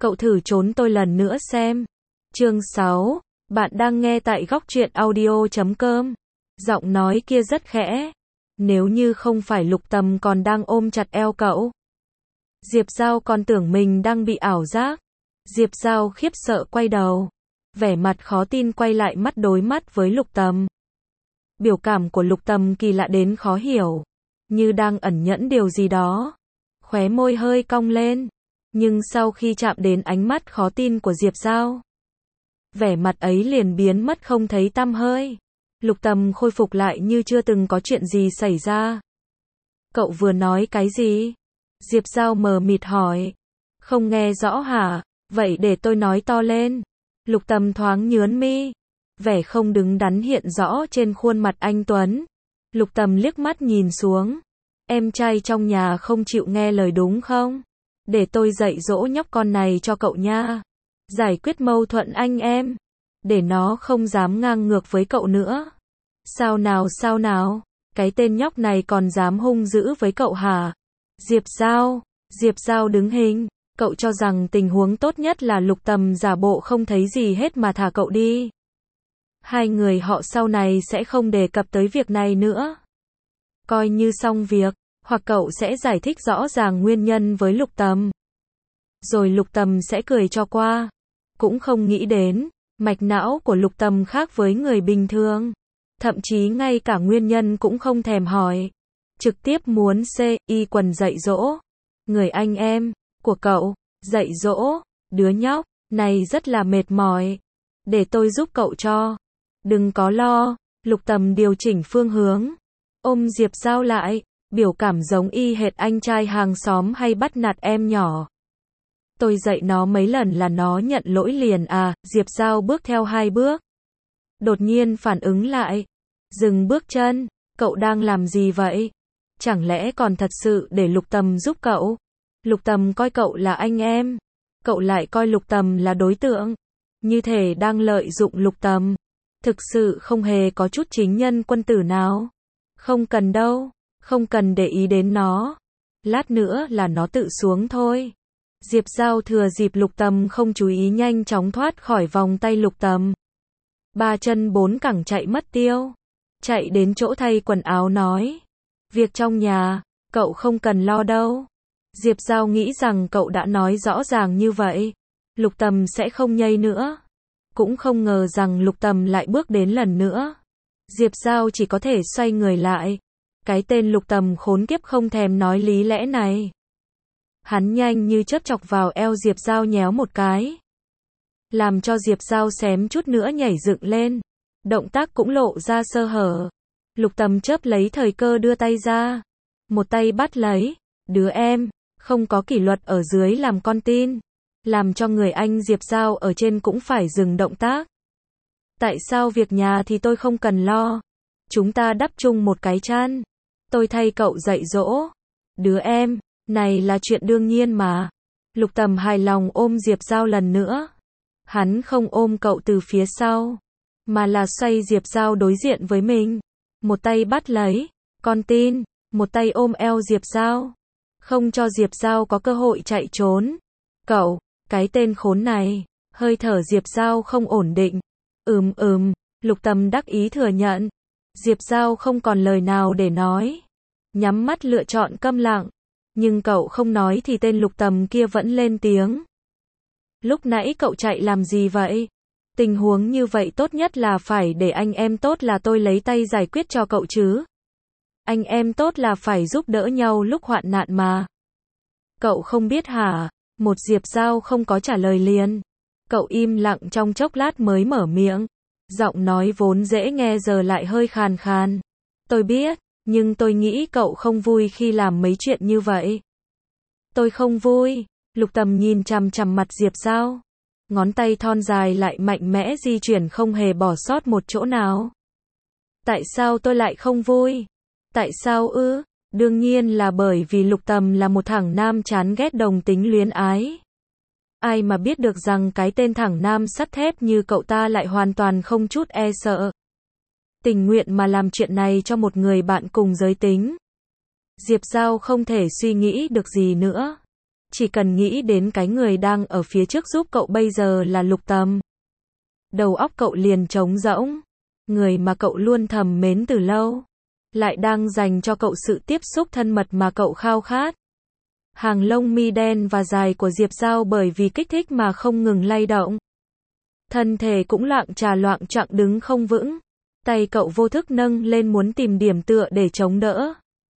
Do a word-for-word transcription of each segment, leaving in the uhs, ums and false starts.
Cậu thử trốn tôi lần nữa xem. Chương sáu, bạn đang nghe tại góc truyện audio chấm com. Giọng nói kia rất khẽ. Nếu như không phải Lục Tầm còn đang ôm chặt eo cậu. Diệp Giao còn tưởng mình đang bị ảo giác. Diệp Giao khiếp sợ quay đầu. Vẻ mặt khó tin quay lại mắt đối mắt với Lục Tầm. Biểu cảm của Lục Tầm kỳ lạ đến khó hiểu. Như đang ẩn nhẫn điều gì đó. Khóe môi hơi cong lên. Nhưng sau khi chạm đến ánh mắt khó tin của Diệp Giao, vẻ mặt ấy liền biến mất không thấy tăm hơi. Lục Tầm khôi phục lại như chưa từng có chuyện gì xảy ra. Cậu vừa nói cái gì? Diệp Giao mờ mịt hỏi. Không nghe rõ hả? Vậy để tôi nói to lên. Lục Tầm thoáng nhướng mi. Vẻ không đứng đắn hiện rõ trên khuôn mặt anh Tuấn. Lục Tầm liếc mắt nhìn xuống. Em trai trong nhà không chịu nghe lời đúng không? Để tôi dạy dỗ nhóc con này cho cậu nha. Giải quyết mâu thuẫn anh em. Để nó không dám ngang ngược với cậu nữa. Sao nào sao nào? Cái tên nhóc này còn dám hung dữ với cậu hả? Diệp Giao. Diệp Giao đứng hình. Cậu cho rằng tình huống tốt nhất là Lục Tầm giả bộ không thấy gì hết mà thả cậu đi. Hai người họ sau này sẽ không đề cập tới việc này nữa. Coi như xong việc. Hoặc cậu sẽ giải thích rõ ràng nguyên nhân với Lục Tầm. Rồi Lục Tầm sẽ cười cho qua. Cũng không nghĩ đến, mạch não của Lục Tầm khác với người bình thường. Thậm chí ngay cả nguyên nhân cũng không thèm hỏi. Trực tiếp muốn C Y quần dạy dỗ. Người anh em của cậu, dạy dỗ, đứa nhóc này rất là mệt mỏi. Để tôi giúp cậu cho. Đừng có lo. Lục Tầm điều chỉnh phương hướng. Ôm Diệp Giao lại. Biểu cảm giống y hệt anh trai hàng xóm hay bắt nạt em nhỏ. Tôi dạy nó mấy lần là nó nhận lỗi liền à? Diệp Giao bước theo hai bước. Đột nhiên phản ứng lại. Dừng bước chân. Cậu đang làm gì vậy? Chẳng lẽ còn thật sự để Lục Tầm giúp cậu? Lục Tầm coi cậu là anh em. Cậu lại coi Lục Tầm là đối tượng. Như thể đang lợi dụng Lục Tầm. Thực sự không hề có chút chính nhân quân tử nào. Không cần đâu. Không cần để ý đến nó. Lát nữa là nó tự xuống thôi. Diệp Giao thừa dịp Lục Tầm không chú ý nhanh chóng thoát khỏi vòng tay Lục Tầm. Ba chân bốn cẳng chạy mất tiêu. Chạy đến chỗ thay quần áo nói. Việc trong nhà, cậu không cần lo đâu. Diệp Giao nghĩ rằng cậu đã nói rõ ràng như vậy. Lục Tầm sẽ không nhây nữa. Cũng không ngờ rằng Lục Tầm lại bước đến lần nữa. Diệp Giao chỉ có thể xoay người lại. Cái tên Lục Tầm khốn kiếp không thèm nói lý lẽ này. Hắn nhanh như chớp chọc vào eo Diệp Giao nhéo một cái. Làm cho Diệp Giao xém chút nữa nhảy dựng lên. Động tác cũng lộ ra sơ hở. Lục Tầm chớp lấy thời cơ đưa tay ra. Một tay bắt lấy. Đứa em, không có kỷ luật ở dưới làm con tin. Làm cho người anh Diệp Giao ở trên cũng phải dừng động tác. Tại sao việc nhà thì tôi không cần lo? Chúng ta đắp chung một cái chăn. Tôi thay cậu dạy dỗ. Đứa em, này là chuyện đương nhiên mà. Lục Tầm hài lòng ôm Diệp Giao lần nữa. Hắn không ôm cậu từ phía sau, mà là xoay Diệp Giao đối diện với mình. Một tay bắt lấy, con tin, một tay ôm eo Diệp Giao. Không cho Diệp Giao có cơ hội chạy trốn. Cậu, cái tên khốn này, hơi thở Diệp Giao không ổn định. Ừm ừm, Lục Tầm đắc ý thừa nhận. Diệp Giao không còn lời nào để nói. Nhắm mắt lựa chọn câm lặng. Nhưng cậu không nói thì tên Lục Tầm kia vẫn lên tiếng. Lúc nãy cậu chạy làm gì vậy? Tình huống như vậy tốt nhất là phải để anh em tốt là tôi lấy tay giải quyết cho cậu chứ. Anh em tốt là phải giúp đỡ nhau lúc hoạn nạn mà. Cậu không biết hả? Một Diệp Giao không có trả lời liền. Cậu im lặng trong chốc lát mới mở miệng. Giọng nói vốn dễ nghe giờ lại hơi khàn khàn. Tôi biết, nhưng tôi nghĩ cậu không vui khi làm mấy chuyện như vậy. Tôi không vui. Lục Tầm nhìn chằm chằm mặt Diệp Giao. Ngón tay thon dài lại mạnh mẽ di chuyển không hề bỏ sót một chỗ nào. Tại sao tôi lại không vui? Tại sao ư? Đương nhiên là bởi vì Lục Tầm là một thằng nam chán ghét đồng tính luyến ái. Ai mà biết được rằng cái tên thẳng nam sắt thép như cậu ta lại hoàn toàn không chút e sợ. Tình nguyện mà làm chuyện này cho một người bạn cùng giới tính. Diệp Giao không thể suy nghĩ được gì nữa. Chỉ cần nghĩ đến cái người đang ở phía trước giúp cậu bây giờ là Lục Tầm. Đầu óc cậu liền trống rỗng. Người mà cậu luôn thầm mến từ lâu. Lại đang dành cho cậu sự tiếp xúc thân mật mà cậu khao khát. Hàng lông mi đen và dài của Diệp Giao bởi vì kích thích mà không ngừng lay động. Thân thể cũng loạng trà loạng choạng đứng không vững. Tay cậu vô thức nâng lên muốn tìm điểm tựa để chống đỡ.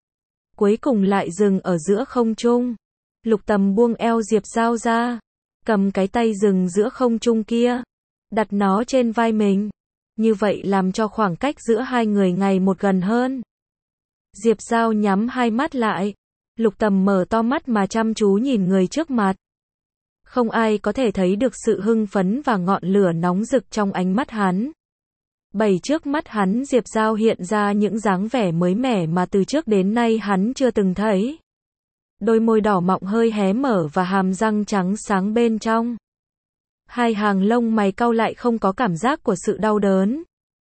Cuối cùng lại dừng ở giữa không trung. Lục Tầm buông eo Diệp Giao ra. Cầm cái tay dừng giữa không trung kia. Đặt nó trên vai mình. Như vậy làm cho khoảng cách giữa hai người ngày một gần hơn. Diệp Giao nhắm hai mắt lại. Lục Tầm mở to mắt mà chăm chú nhìn người trước mặt. Không ai có thể thấy được sự hưng phấn và ngọn lửa nóng rực trong ánh mắt hắn. Bày trước mắt hắn Diệp Giao hiện ra những dáng vẻ mới mẻ mà từ trước đến nay hắn chưa từng thấy. Đôi môi đỏ mọng hơi hé mở và hàm răng trắng sáng bên trong. Hai hàng lông mày cau lại không có cảm giác của sự đau đớn,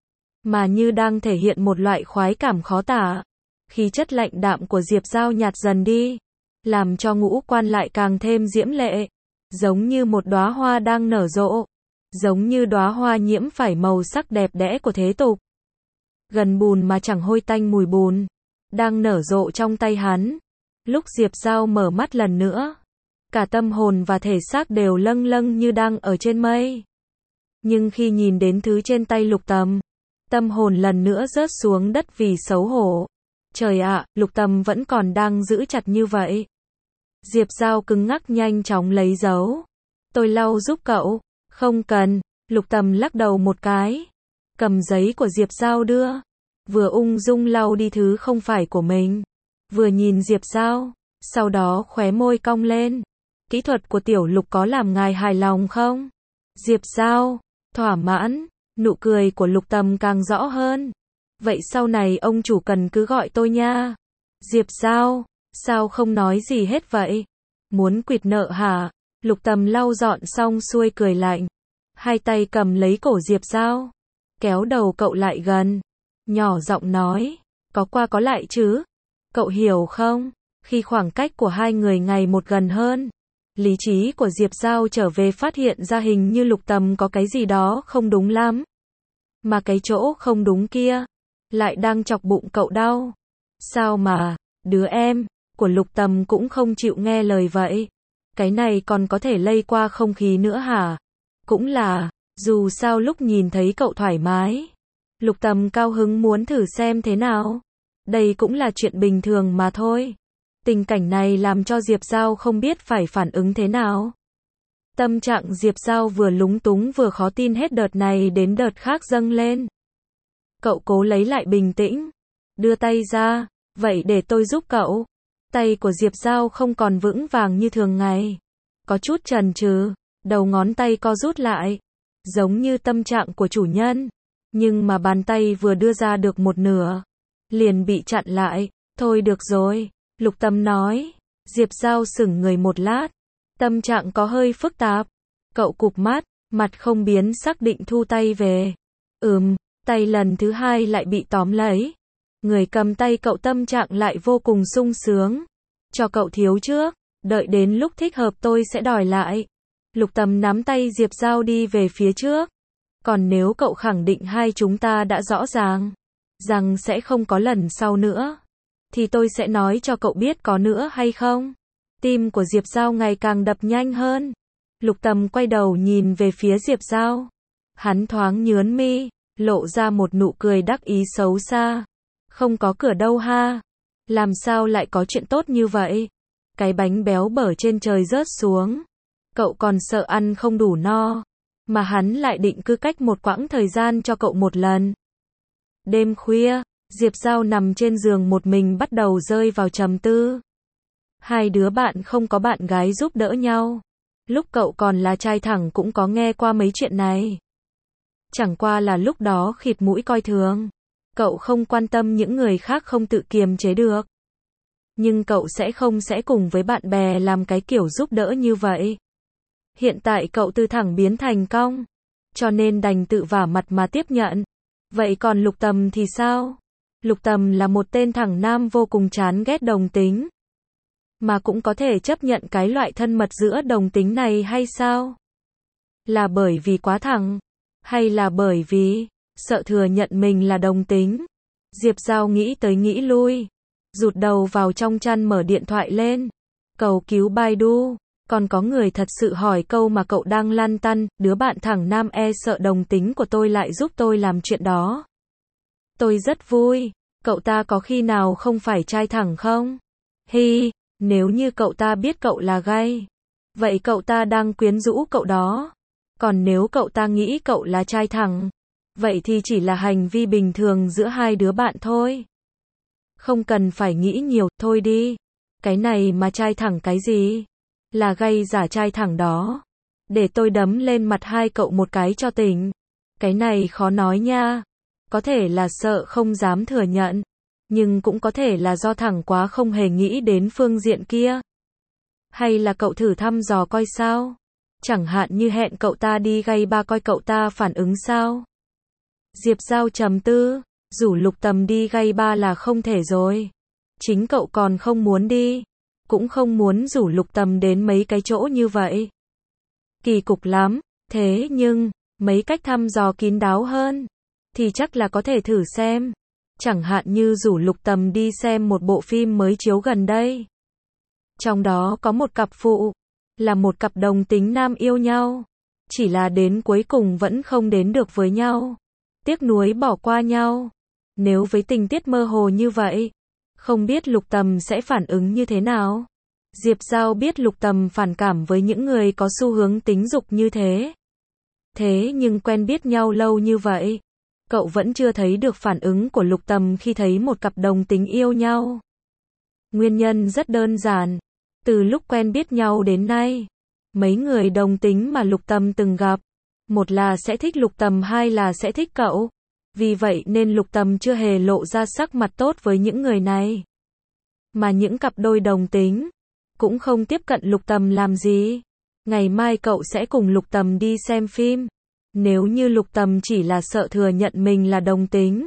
mà như đang thể hiện một loại khoái cảm khó tả. Khí chất lạnh đạm của Diệp Giao nhạt dần đi, làm cho ngũ quan lại càng thêm diễm lệ, giống như một đóa hoa đang nở rộ, giống như đóa hoa nhiễm phải màu sắc đẹp đẽ của thế tục. Gần bùn mà chẳng hôi tanh mùi bùn, đang nở rộ trong tay hắn. Lúc Diệp Giao mở mắt lần nữa, cả tâm hồn và thể xác đều lâng lâng như đang ở trên mây. Nhưng khi nhìn đến thứ trên tay Lục Tầm, tâm hồn lần nữa rớt xuống đất vì xấu hổ. Trời ạ, Lục Tầm vẫn còn đang giữ chặt như vậy. Diệp Giao cứng ngắc nhanh chóng lấy dấu. Tôi lau giúp cậu. Không cần. Lục Tầm lắc đầu một cái. Cầm giấy của Diệp Giao đưa. Vừa ung dung lau đi thứ không phải của mình. Vừa nhìn Diệp Giao. Sau đó khóe môi cong lên. Kỹ thuật của tiểu Lục có làm ngài hài lòng không? Diệp Giao. Thỏa mãn. Nụ cười của Lục Tầm càng rõ hơn. Vậy sau này ông chủ cần cứ gọi tôi nha. Diệp Giao. Sao không nói gì hết vậy? Muốn quỵt nợ hả? Lục Tầm lau dọn xong xuôi cười lạnh. Hai tay cầm lấy cổ Diệp Giao. Kéo đầu cậu lại gần. Nhỏ giọng nói. Có qua có lại chứ? Cậu hiểu không? Khi khoảng cách của hai người ngày một gần hơn, lý trí của Diệp Giao trở về phát hiện ra hình như Lục Tầm có cái gì đó không đúng lắm. Mà cái chỗ không đúng kia lại đang chọc bụng cậu đau. Sao mà, đứa em của Lục Tầm cũng không chịu nghe lời vậy? Cái này còn có thể lây qua không khí nữa hả? Cũng là, dù sao lúc nhìn thấy cậu thoải mái, Lục Tầm cao hứng muốn thử xem thế nào. Đây cũng là chuyện bình thường mà thôi. Tình cảnh này làm cho Diệp Giao không biết phải phản ứng thế nào. Tâm trạng Diệp Giao vừa lúng túng vừa khó tin hết đợt này đến đợt khác dâng lên. Cậu cố lấy lại bình tĩnh. Đưa tay ra. Vậy để tôi giúp cậu. Tay của Diệp Giao không còn vững vàng như thường ngày. Có chút chần chừ. Đầu ngón tay co rút lại. Giống như tâm trạng của chủ nhân. Nhưng mà bàn tay vừa đưa ra được một nửa. Liền bị chặn lại. Thôi được rồi. Lục Tầm nói. Diệp Giao sững người một lát. Tâm trạng có hơi phức tạp. Cậu cụp mắt. Mặt không biến sắc định thu tay về. Ừm. Tay lần thứ hai lại bị tóm lấy. Người cầm tay cậu tâm trạng lại vô cùng sung sướng. Cho cậu thiếu trước. Đợi đến lúc thích hợp tôi sẽ đòi lại. Lục Tầm nắm tay Diệp Giao đi về phía trước. Còn nếu cậu khẳng định hai chúng ta đã rõ ràng rằng sẽ không có lần sau nữa, thì tôi sẽ nói cho cậu biết có nữa hay không. Tim của Diệp Giao ngày càng đập nhanh hơn. Lục Tầm quay đầu nhìn về phía Diệp Giao. Hắn thoáng nhướng mi, lộ ra một nụ cười đắc ý xấu xa. Không có cửa đâu ha. Làm sao lại có chuyện tốt như vậy? Cái bánh béo bở trên trời rớt xuống. Cậu còn sợ ăn không đủ no. Mà hắn lại định cứ cách một quãng thời gian cho cậu một lần. Đêm khuya, Diệp Giao nằm trên giường một mình bắt đầu rơi vào trầm tư. Hai đứa bạn không có bạn gái giúp đỡ nhau. Lúc cậu còn là trai thẳng cũng có nghe qua mấy chuyện này. Chẳng qua là lúc đó khịt mũi coi thường. Cậu không quan tâm những người khác không tự kiềm chế được. Nhưng cậu sẽ không sẽ cùng với bạn bè làm cái kiểu giúp đỡ như vậy. Hiện tại cậu từ thẳng biến thành cong. Cho nên đành tự vả mặt mà tiếp nhận. Vậy còn Lục Tầm thì sao? Lục Tầm là một tên thẳng nam vô cùng chán ghét đồng tính. mà cũng có thể chấp nhận cái loại thân mật giữa đồng tính này hay sao? Là bởi vì quá thẳng, hay là bởi vì sợ thừa nhận mình là đồng tính? Diệp Giao nghĩ tới nghĩ lui, rụt đầu vào trong chăn mở điện thoại lên, cầu cứu Baidu. Còn có người thật sự hỏi câu mà cậu đang lăn tăn, đứa bạn thẳng nam e sợ đồng tính của tôi lại giúp tôi làm chuyện đó. Tôi rất vui, cậu ta có khi nào không phải trai thẳng không? Hi, nếu như cậu ta biết cậu là gay, vậy cậu ta đang quyến rũ cậu đó. Còn nếu cậu ta nghĩ cậu là trai thẳng, vậy thì chỉ là hành vi bình thường giữa hai đứa bạn thôi. Không cần phải nghĩ nhiều, thôi đi. Cái này mà trai thẳng cái gì? Là gay giả trai thẳng đó. Để tôi đấm lên mặt hai cậu một cái cho tỉnh. Cái này khó nói nha. Có thể là sợ không dám thừa nhận, nhưng cũng có thể là do thẳng quá không hề nghĩ đến phương diện kia. Hay là cậu thử thăm dò coi sao? Chẳng hạn như hẹn cậu ta đi gay ba coi cậu ta phản ứng sao? Diệp Giao trầm tư, rủ Lục Tầm đi gay ba là không thể rồi. Chính cậu còn không muốn đi, cũng không muốn rủ Lục Tầm đến mấy cái chỗ như vậy. Kỳ cục lắm, thế nhưng, mấy cách thăm dò kín đáo hơn, thì chắc là có thể thử xem. Chẳng hạn như rủ Lục Tầm đi xem một bộ phim mới chiếu gần đây. Trong đó có một cặp phụ, là một cặp đồng tính nam yêu nhau. Chỉ là đến cuối cùng vẫn không đến được với nhau. Tiếc nuối bỏ qua nhau. Nếu với tình tiết mơ hồ như vậy, không biết Lục Tầm sẽ phản ứng như thế nào? Diệp Giao biết Lục Tầm phản cảm với những người có xu hướng tính dục như thế. Thế nhưng quen biết nhau lâu như vậy, cậu vẫn chưa thấy được phản ứng của Lục Tầm khi thấy một cặp đồng tính yêu nhau. Nguyên nhân rất đơn giản. Từ lúc quen biết nhau đến nay, mấy người đồng tính mà Lục Tầm từng gặp, một là sẽ thích Lục Tầm, hai là sẽ thích cậu. Vì vậy nên Lục Tầm chưa hề lộ ra sắc mặt tốt với những người này. Mà những cặp đôi đồng tính cũng không tiếp cận Lục Tầm làm gì. Ngày mai cậu sẽ cùng Lục Tầm đi xem phim. Nếu như Lục Tầm chỉ là sợ thừa nhận mình là đồng tính,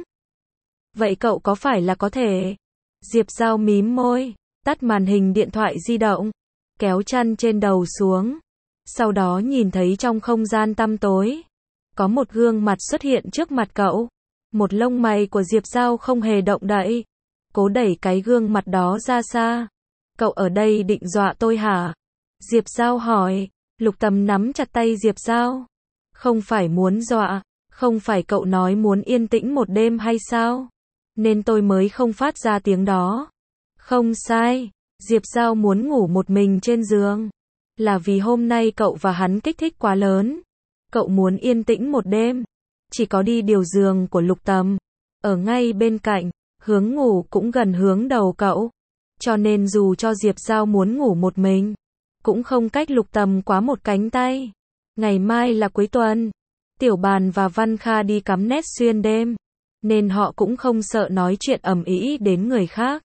vậy cậu có phải là có thể? Diệp Giao mím môi, tắt màn hình điện thoại di động, kéo chăn trên đầu xuống. Sau đó nhìn thấy trong không gian tăm tối, có một gương mặt xuất hiện trước mặt cậu. Một lông mày của Diệp Giao không hề động đậy, cố đẩy cái gương mặt đó ra xa. Cậu ở đây định dọa tôi hả? Diệp Giao hỏi. Lục Tầm nắm chặt tay Diệp Giao. Không phải muốn dọa, không phải cậu nói muốn yên tĩnh một đêm hay sao? Nên tôi mới không phát ra tiếng đó. Không sai, Diệp Giao muốn ngủ một mình trên giường. Là vì hôm nay cậu và hắn kích thích quá lớn. Cậu muốn yên tĩnh một đêm. Chỉ có đi điều giường của Lục Tầm, ở ngay bên cạnh, hướng ngủ cũng gần hướng đầu cậu. Cho nên dù cho Diệp Giao muốn ngủ một mình, cũng không cách Lục Tầm quá một cánh tay. Ngày mai là cuối tuần, Tiểu Bàn và Văn Kha đi cắm nét xuyên đêm, nên họ cũng không sợ nói chuyện ầm ĩ đến người khác.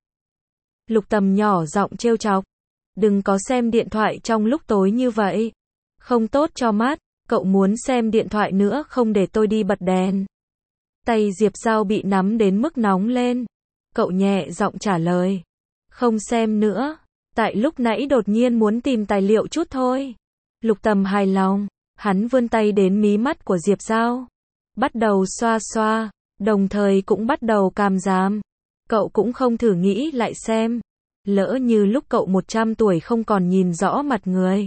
Lục Tầm nhỏ giọng trêu chọc, đừng có xem điện thoại trong lúc tối như vậy, không tốt cho mắt. Cậu muốn xem điện thoại nữa không để tôi đi bật đèn? Tay Diệp Giao bị nắm đến mức nóng lên. Cậu nhẹ giọng trả lời, không xem nữa. Tại lúc nãy đột nhiên muốn tìm tài liệu chút thôi. Lục Tầm hài lòng, hắn vươn tay đến mí mắt của Diệp Giao, bắt đầu xoa xoa, đồng thời cũng bắt đầu càm ràm. Cậu cũng không thử nghĩ lại xem, lỡ như lúc cậu một trăm tuổi không còn nhìn rõ mặt người,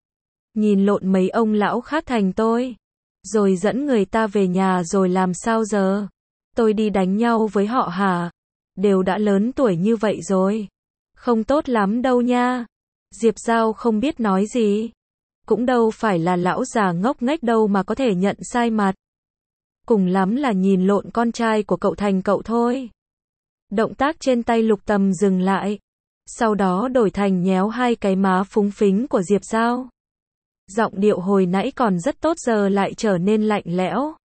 nhìn lộn mấy ông lão khác thành tôi, rồi dẫn người ta về nhà rồi làm sao giờ? Tôi đi đánh nhau với họ hả? Đều đã lớn tuổi như vậy rồi. Không tốt lắm đâu nha. Diệp Giao không biết nói gì. Cũng đâu phải là lão già ngốc nghếch đâu mà có thể nhận sai mặt. Cùng lắm là nhìn lộn con trai của cậu thành cậu thôi. Động tác trên tay Lục Tầm dừng lại. Sau đó đổi thành nhéo hai cái má phúng phính của Diệp Giao. Giọng điệu hồi nãy còn rất tốt giờ lại trở nên lạnh lẽo.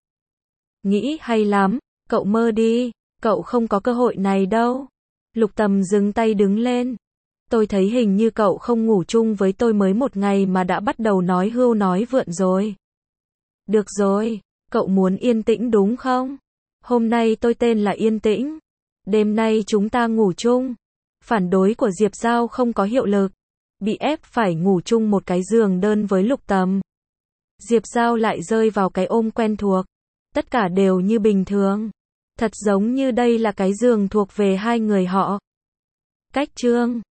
Nghĩ hay lắm, cậu mơ đi, cậu không có cơ hội này đâu. Lục Tầm dừng tay đứng lên. Tôi thấy hình như cậu không ngủ chung với tôi mới một ngày mà đã bắt đầu nói hưu nói vượn rồi. Được rồi, cậu muốn yên tĩnh đúng không? Hôm nay tôi tên là Yên Tĩnh. Đêm nay chúng ta ngủ chung. Phản đối của Diệp Giao không có hiệu lực. Bị ép phải ngủ chung một cái giường đơn với Lục Tầm. Diệp Giao lại rơi vào cái ôm quen thuộc. Tất cả đều như bình thường. Thật giống như đây là cái giường thuộc về hai người họ. Cách chương